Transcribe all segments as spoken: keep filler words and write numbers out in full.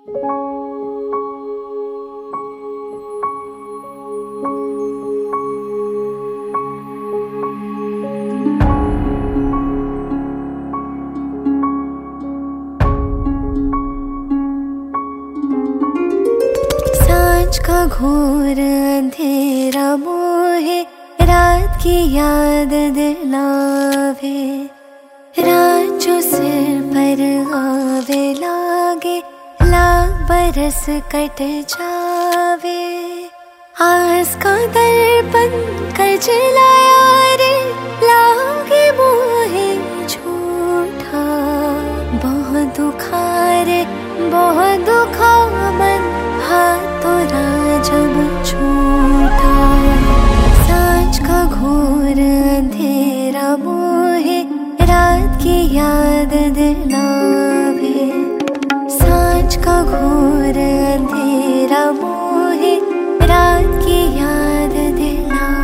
सांझ का घोर अंधेरा मोहे रात की याद दिलावे, रात जो सिर पर आवे लागे लाख बरस कट जावे। आस का दर्पण कर जलाया रे लागे मोहे झूठा, बहुत दुखा रे बहुत दुखा मन हाथों जब छूटा। सांझ का घोर अंधेरा मोहे रात की याद दिलावे, सांझ का घोर अंधेरा मोहे रात की याद दिलावे।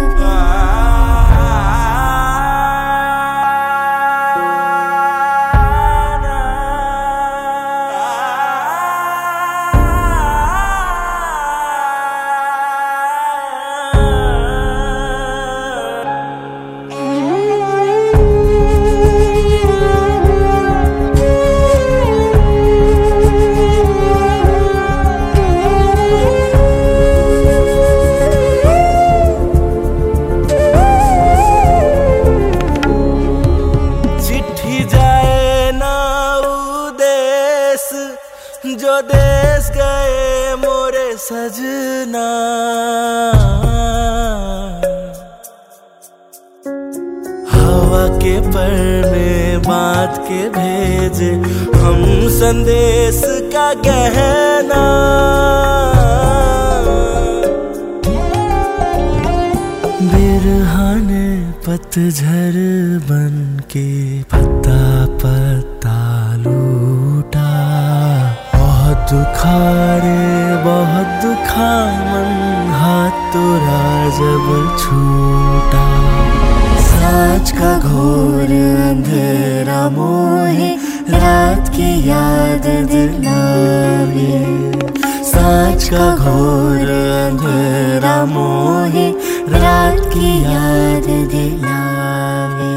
जो देश गए मोरे सजना, हवा के पर में बात के भेजे हम संदेश का गहना। बिरहाने पतझर बन के पत्ता पत्ता लूटा, बहुत दुखा रे बहुत दुखा मन हाथ तोरा जब छूटा। सांझ का घोर अंधेरा मोहे रात की याद दिलावे, सांझ का घोर अंधेरा मोहे रात की याद दिलावे।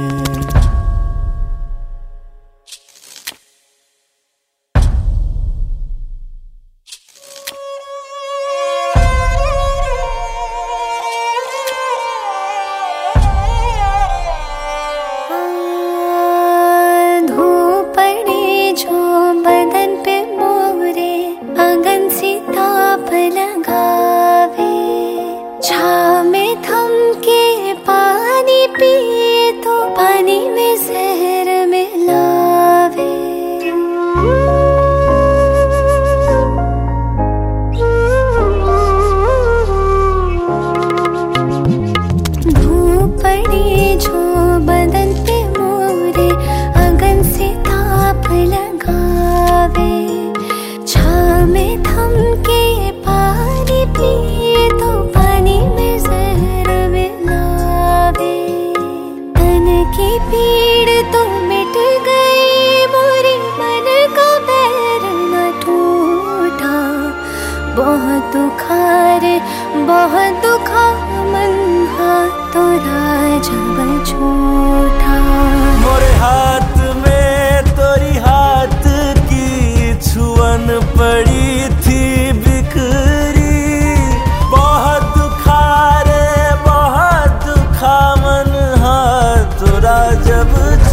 बहुत दुखा रे बहुत दुखा मन हाथों जब छूटा। मोरे हाथ में तोरी हाथ की छुअन पड़ी थी बिखरी, बहुत दुखा रे बहुत दुखा मन हाथों जब